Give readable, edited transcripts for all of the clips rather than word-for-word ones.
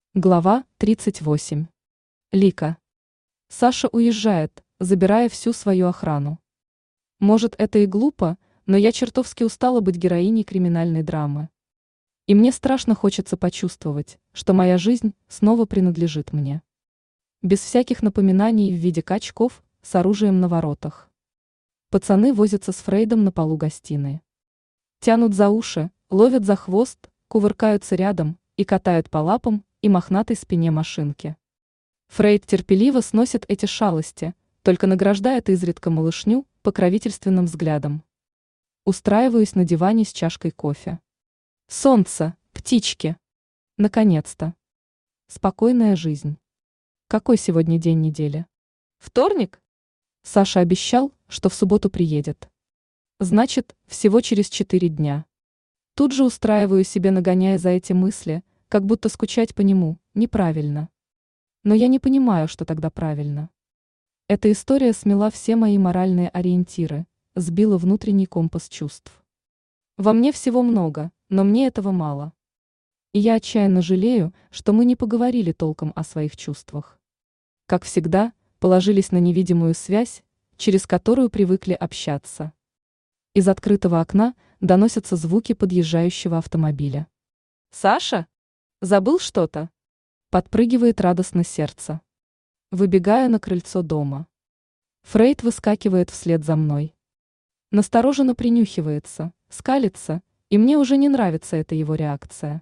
Глава 38. Лика. Саша уезжает, забирая всю свою охрану. Может, это и глупо, но я чертовски устала быть героиней криминальной драмы. И мне страшно хочется почувствовать, что моя жизнь снова принадлежит мне. Без всяких напоминаний в виде качков с оружием на воротах. Пацаны возятся с Фрейдом на полу гостиной. Тянут за уши, ловят за хвост, кувыркаются рядом и катают по лапам и мохнатой спине машинки. Фрейд терпеливо сносит эти шалости, только награждает изредка малышню покровительственным взглядом. Устраиваюсь на диване с чашкой кофе. Солнце, птички. Наконец-то. Спокойная жизнь. Какой сегодня день недели? Вторник? Саша обещал, что в субботу приедет. Значит, всего через 4 дня. Тут же устраиваю себе, нагоняя за эти мысли, как будто скучать по нему неправильно. Но я не понимаю, что тогда правильно. Эта история смела все мои моральные ориентиры, сбила внутренний компас чувств. Во мне всего много, но мне этого мало. И я отчаянно жалею, что мы не поговорили толком о своих чувствах. Как всегда, положились на невидимую связь, через которую привыкли общаться. Из открытого окна доносятся звуки подъезжающего автомобиля. «Саша? Забыл что-то?» Подпрыгивает радостно сердце. Выбегаю на крыльцо дома. Фрейд выскакивает вслед за мной. Настороженно принюхивается, скалится, и мне уже не нравится эта его реакция.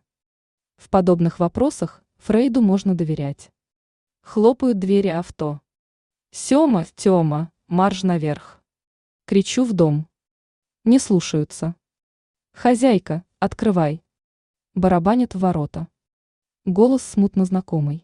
В подобных вопросах Фрейду можно доверять. Хлопают двери авто. «Сема, Тема, марш наверх!» Кричу в дом. Не слушаются. «Хозяйка, открывай!» Барабанят в ворота. Голос смутно знакомый.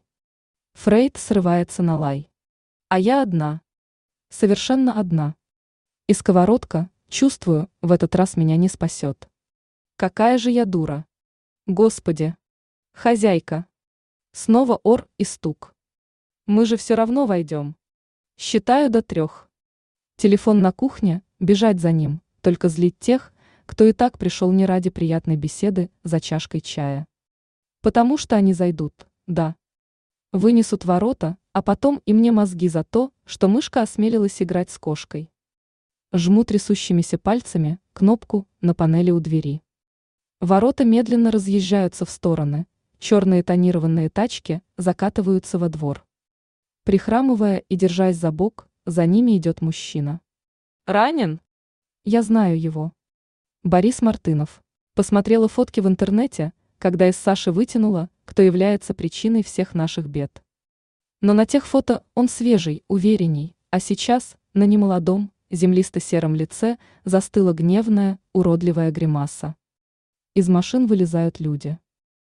Фрейд срывается на лай. А я одна. Совершенно одна. И сковородка, чувствую, в этот раз меня не спасет. Какая же я дура. Господи. Хозяйка. Снова ор и стук. Мы же все равно войдем. Считаю до 3. Телефон на кухне, бежать за ним, только злить тех, кто и так пришел не ради приятной беседы за чашкой чая. Потому что они зайдут, да. Вынесут ворота, а потом и мне мозги за то, что мышка осмелилась играть с кошкой. Жму трясущимися пальцами кнопку на панели у двери. Ворота медленно разъезжаются в стороны, черные тонированные тачки закатываются во двор. Прихрамывая и держась за бок, за ними идет мужчина. «Ранен?» Я знаю его. Борис Мартынов. Посмотрела фотки в интернете, когда из Саши вытянула, кто является причиной всех наших бед. Но на тех фото он свежий, уверенней, а сейчас, на немолодом, землисто-сером лице, застыла гневная, уродливая гримаса. Из машин вылезают люди.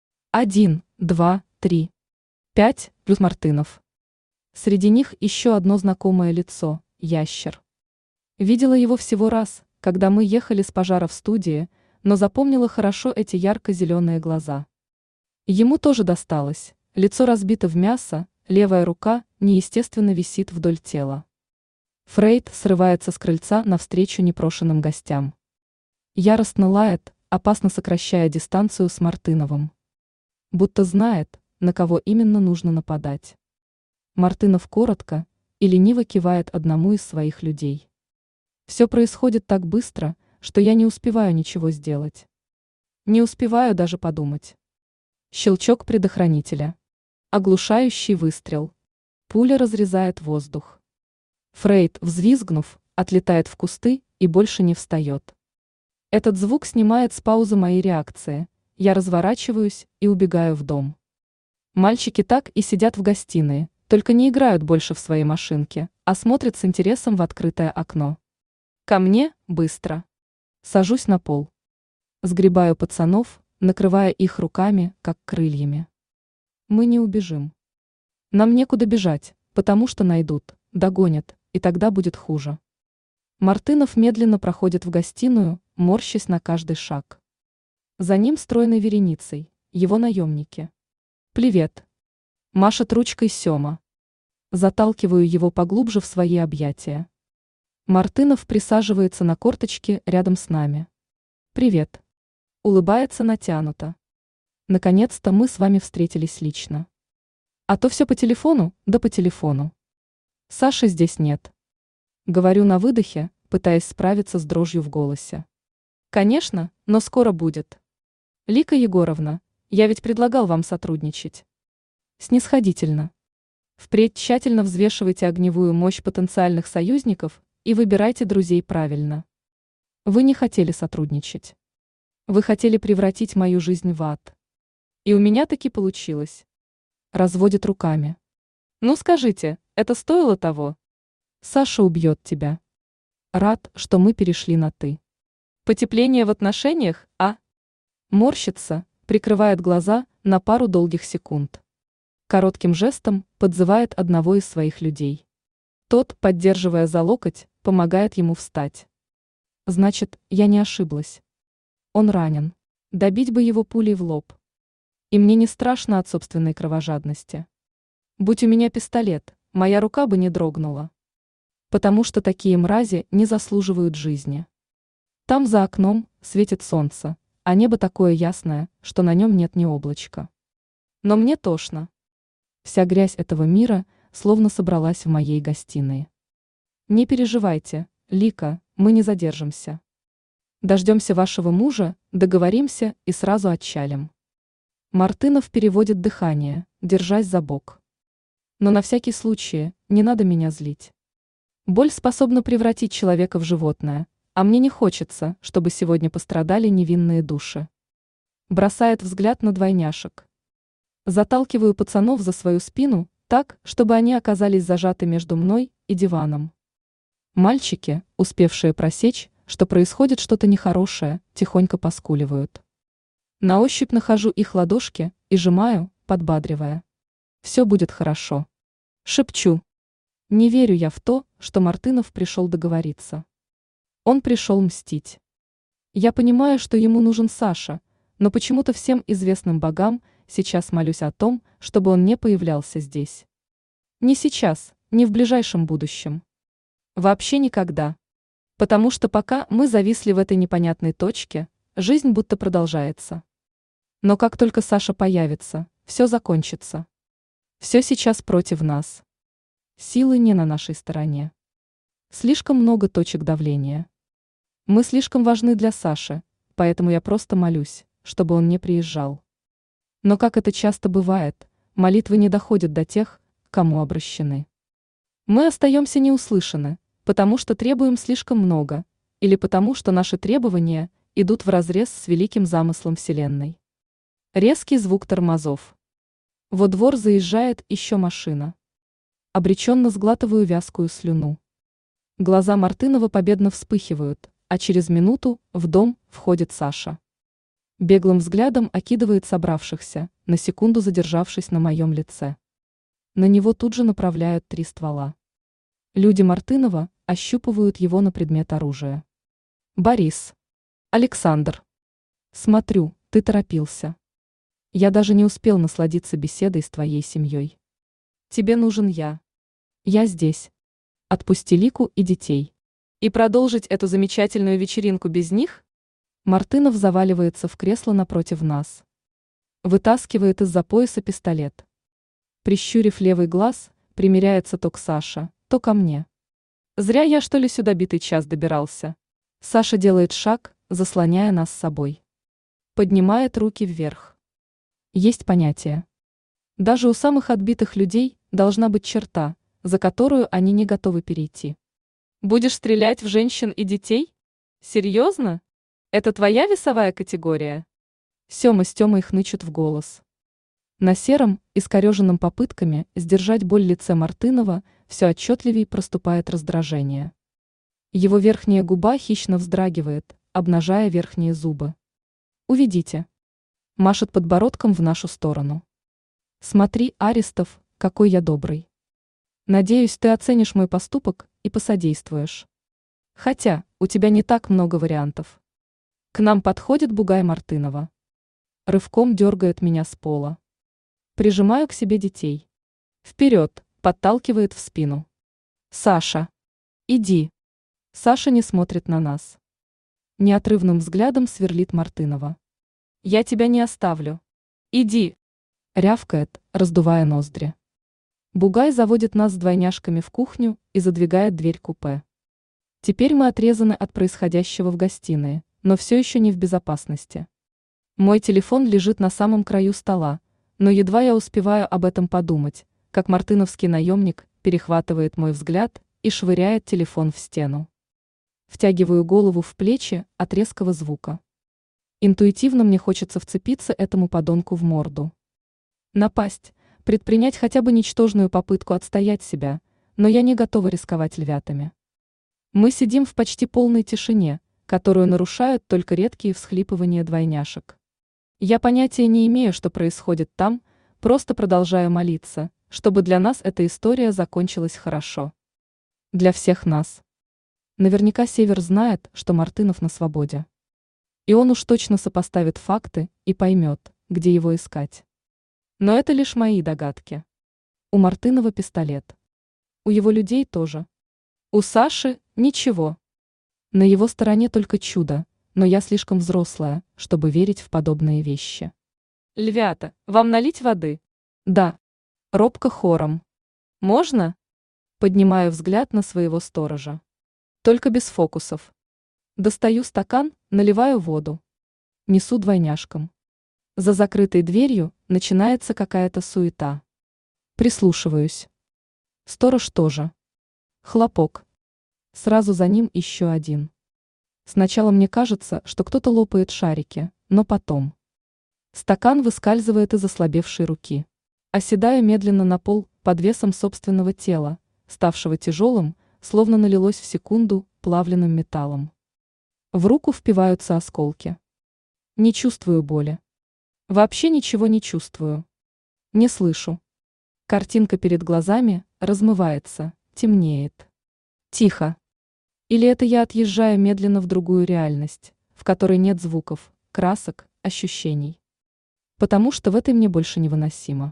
1, 2, 3, 5 плюс Мартынов. Среди них еще одно знакомое лицо – ящер. Видела его всего раз, когда мы ехали с пожара в студии, но запомнила хорошо эти ярко-зеленые глаза. Ему тоже досталось, лицо разбито в мясо, левая рука неестественно висит вдоль тела. Фрейд срывается с крыльца навстречу непрошенным гостям. Яростно лает, опасно сокращая дистанцию с Мартыновым. Будто знает, на кого именно нужно нападать. Мартынов коротко и лениво кивает одному из своих людей. Все происходит так быстро, что я не успеваю ничего сделать. Не успеваю даже подумать. Щелчок предохранителя. Оглушающий выстрел. Пуля разрезает воздух. Фрейд, взвизгнув, отлетает в кусты и больше не встает. Этот звук снимает с паузы мои реакции. Я разворачиваюсь и убегаю в дом. Мальчики так и сидят в гостиной, только не играют больше в свои машинки, а смотрят с интересом в открытое окно. Ко мне, быстро. Сажусь на пол. Сгребаю пацанов, накрывая их руками, как крыльями. Мы не убежим. Нам некуда бежать, потому что найдут, догонят, и тогда будет хуже. Мартынов медленно проходит в гостиную, морщась на каждый шаг. За ним стройной вереницей, его наемники. «Привет!» Машет ручкой Сема. Заталкиваю его поглубже в свои объятия. Мартынов присаживается на корточке рядом с нами. «Привет!» Улыбается натянуто. «Наконец-то мы с вами встретились лично. А то все по телефону, да по телефону. Саши здесь нет. Говорю на выдохе, пытаясь справиться с дрожью в голосе. Конечно, но скоро будет. Лика Егоровна, я ведь предлагал вам сотрудничать. Снисходительно. Впредь тщательно взвешивайте огневую мощь потенциальных союзников и выбирайте друзей правильно. Вы не хотели сотрудничать. Вы хотели превратить мою жизнь в ад. И у меня таки получилось. Разводит руками. Ну скажите, это стоило того? Саша убьет тебя. Рад, что мы перешли на «ты». Потепление в отношениях, а? Морщится, прикрывает глаза на пару долгих секунд. Коротким жестом подзывает одного из своих людей. Тот, поддерживая за локоть, помогает ему встать. Значит, я не ошиблась. Он ранен. Добить бы его пулей в лоб. И мне не страшно от собственной кровожадности. Будь у меня пистолет, моя рука бы не дрогнула. Потому что такие мрази не заслуживают жизни. Там за окном светит солнце, а небо такое ясное, что на нем нет ни облачка. Но мне тошно. Вся грязь этого мира словно собралась в моей гостиной. Не переживайте, Лика, мы не задержимся. Дождемся вашего мужа, договоримся и сразу отчалим. Мартынов переводит дыхание, держась за бок. Но на всякий случай не надо меня злить. Боль способна превратить человека в животное, а мне не хочется, чтобы сегодня пострадали невинные души. Бросает взгляд на двойняшек. Заталкиваю пацанов за свою спину так, чтобы они оказались зажаты между мной и диваном. Мальчики, успевшие просечь, что происходит что-то нехорошее, тихонько поскуливают. На ощупь нахожу их ладошки и сжимаю, подбадривая. Все будет хорошо. Шепчу. Не верю я в то, что Мартынов пришел договориться. Он пришел мстить. Я понимаю, что ему нужен Саша, но почему-то всем известным богам сейчас молюсь о том, чтобы он не появлялся здесь. Не сейчас, не в ближайшем будущем. Вообще никогда. Потому что пока мы зависли в этой непонятной точке, жизнь будто продолжается. Но как только Саша появится, все закончится. Все сейчас против нас. Силы не на нашей стороне. Слишком много точек давления. Мы слишком важны для Саши, поэтому я просто молюсь, чтобы он не приезжал. Но как это часто бывает, молитвы не доходят до тех, к кому обращены. Мы остаемся неуслышаны, потому что требуем слишком много, или потому что наши требования идут вразрез с великим замыслом Вселенной. Резкий звук тормозов. Во двор заезжает еще машина. Обреченно сглатываю вязкую слюну. Глаза Мартынова победно вспыхивают, а через минуту в дом входит Саша. Беглым взглядом окидывает собравшихся, на секунду задержавшись на моем лице. На него тут же направляют 3 ствола. Люди Мартынова ощупывают его на предмет оружия. Борис. Александр. Смотрю, ты торопился. Я даже не успел насладиться беседой с твоей семьей. Тебе нужен я. Я здесь. Отпусти Лику и детей. И продолжить эту замечательную вечеринку без них? Мартынов заваливается в кресло напротив нас. Вытаскивает из-за пояса пистолет. Прищурив левый глаз, примеряется то к Саше, то ко мне. Зря я, что ли, сюда битый час добирался. Саша делает шаг, заслоняя нас с собой. Поднимает руки вверх. Есть понятие. Даже у самых отбитых людей должна быть черта, за которую они не готовы перейти. Будешь стрелять в женщин и детей? Серьезно? Это твоя весовая категория? Сема с Тёмой хнычут в голос. На сером, искореженном попытками сдержать боль лице Мартынова все отчетливее проступает раздражение. Его верхняя губа хищно вздрагивает, обнажая верхние зубы. «Уведите!» Машет подбородком в нашу сторону. «Смотри, Аристов, какой я добрый. Надеюсь, ты оценишь мой поступок и посодействуешь. Хотя, у тебя не так много вариантов». К нам подходит бугай Мартынова. Рывком дергает меня с пола. Прижимаю к себе детей. Вперед, подталкивает в спину. «Саша! Иди!» Саша не смотрит на нас. Неотрывным взглядом сверлит Мартынова. «Я тебя не оставлю. Иди!» Рявкает, раздувая ноздри. Бугай заводит нас с двойняшками в кухню и задвигает дверь купе. Теперь мы отрезаны от происходящего в гостиной, но все еще не в безопасности. Мой телефон лежит на самом краю стола, но едва я успеваю об этом подумать, как мартыновский наемник перехватывает мой взгляд и швыряет телефон в стену. Втягиваю голову в плечи от резкого звука. Интуитивно мне хочется вцепиться этому подонку в морду. Напасть, предпринять хотя бы ничтожную попытку отстоять себя, но я не готова рисковать львятами. Мы сидим в почти полной тишине, которую нарушают только редкие всхлипывания двойняшек. Я понятия не имею, что происходит там, просто продолжаю молиться, чтобы для нас эта история закончилась хорошо. Для всех нас. Наверняка Север знает, что Мартынов на свободе. И он уж точно сопоставит факты и поймет, где его искать. Но это лишь мои догадки. У Мартынова пистолет. У его людей тоже. У Саши ничего. На его стороне только чудо, но я слишком взрослая, чтобы верить в подобные вещи. «Львята, вам налить воды?» «Да». Робко хором. «Можно?» Поднимаю взгляд на своего сторожа. Только без фокусов. Достаю стакан, наливаю воду. Несу двойняшкам. За закрытой дверью начинается какая-то суета. Прислушиваюсь. Сторож тоже. Хлопок. Сразу за ним еще один. Сначала мне кажется, что кто-то лопает шарики, но потом. Стакан выскальзывает из ослабевшей руки. Оседаю медленно на пол под весом собственного тела, ставшего тяжелым, словно налилось в секунду плавленным металлом. В руку впиваются осколки. Не чувствую боли. Вообще ничего не чувствую. Не слышу. Картинка перед глазами размывается, темнеет. Тихо. Или это я отъезжаю медленно в другую реальность, в которой нет звуков, красок, ощущений. Потому что в этой мне больше невыносимо.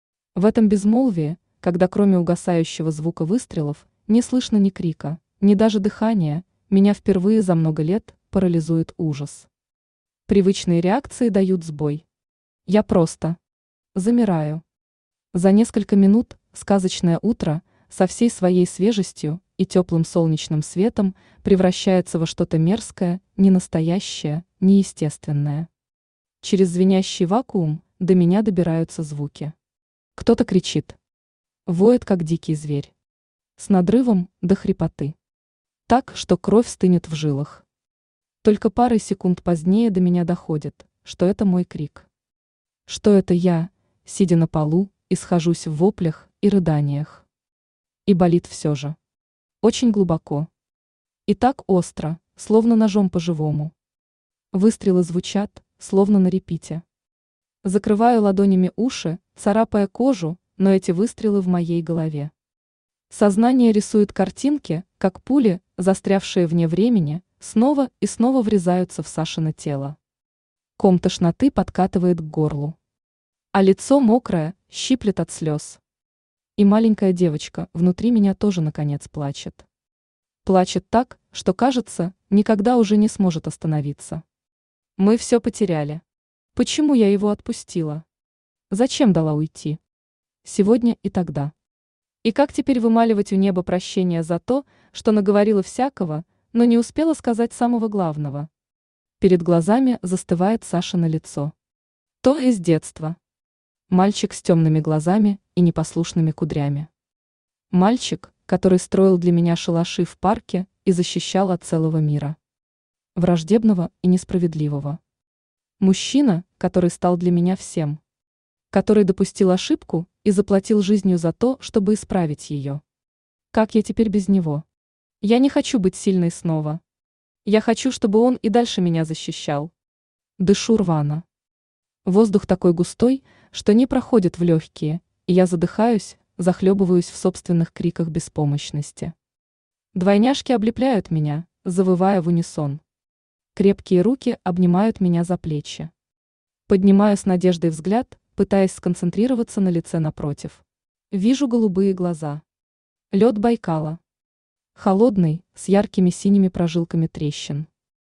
В этом безмолвии, когда кроме угасающего звука выстрелов, не слышно ни крика, ни даже дыхания, меня впервые за много лет парализует ужас. Привычные реакции дают сбой. Я просто замираю. За несколько минут сказочное утро со всей своей свежестью и теплым солнечным светом превращается во что-то мерзкое, ненастоящее, неестественное. Через звенящий вакуум до меня добираются звуки. Кто-то кричит. Воет, как дикий зверь. С надрывом до хрипоты. Так, что кровь стынет в жилах. Только парой секунд позднее до меня доходит, что это мой крик. Что это я, сидя на полу, исхожусь в воплях и рыданиях. И болит все же. Очень глубоко. И так остро, словно ножом по-живому. Выстрелы звучат, словно на репите. Закрываю ладонями уши, царапая кожу, но эти выстрелы в моей голове. Сознание рисует картинки, как пули, застрявшие вне времени, снова и снова врезаются в Сашино тело. Ком тошноты подкатывает к горлу. А лицо мокрое, щиплет от слез. И маленькая девочка внутри меня тоже наконец плачет. Плачет так, что кажется, никогда уже не сможет остановиться. Мы все потеряли. Почему я его отпустила? Зачем дала уйти? Сегодня и тогда. И как теперь вымаливать у неба прощения за то, что наговорила всякого, но не успела сказать самого главного? Перед глазами застывает Сашино лицо. То из детства. Мальчик с темными глазами и непослушными кудрями. Мальчик, который строил для меня шалаши в парке и защищал от целого мира. Враждебного и несправедливого. Мужчина, который стал для меня всем. Который допустил ошибку и заплатил жизнью за то, чтобы исправить ее. Как я теперь без него? Я не хочу быть сильной снова. Я хочу, чтобы он и дальше меня защищал. Дышу рвано. Воздух такой густой, что не проходит в легкие, и я задыхаюсь, захлебываюсь в собственных криках беспомощности. Двойняшки облепляют меня, завывая в унисон. Крепкие руки обнимают меня за плечи. Поднимаю с надеждой взгляд, пытаясь сконцентрироваться на лице напротив. Вижу голубые глаза. Лед Байкала. Холодный, с яркими синими прожилками трещин.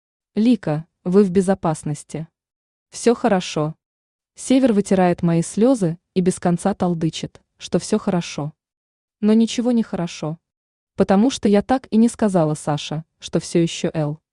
Лика, вы в безопасности. Все хорошо. Север вытирает мои слезы и без конца толдычит. что все хорошо. Но ничего не хорошо. Потому что я так и не сказала Саше, что все еще Л.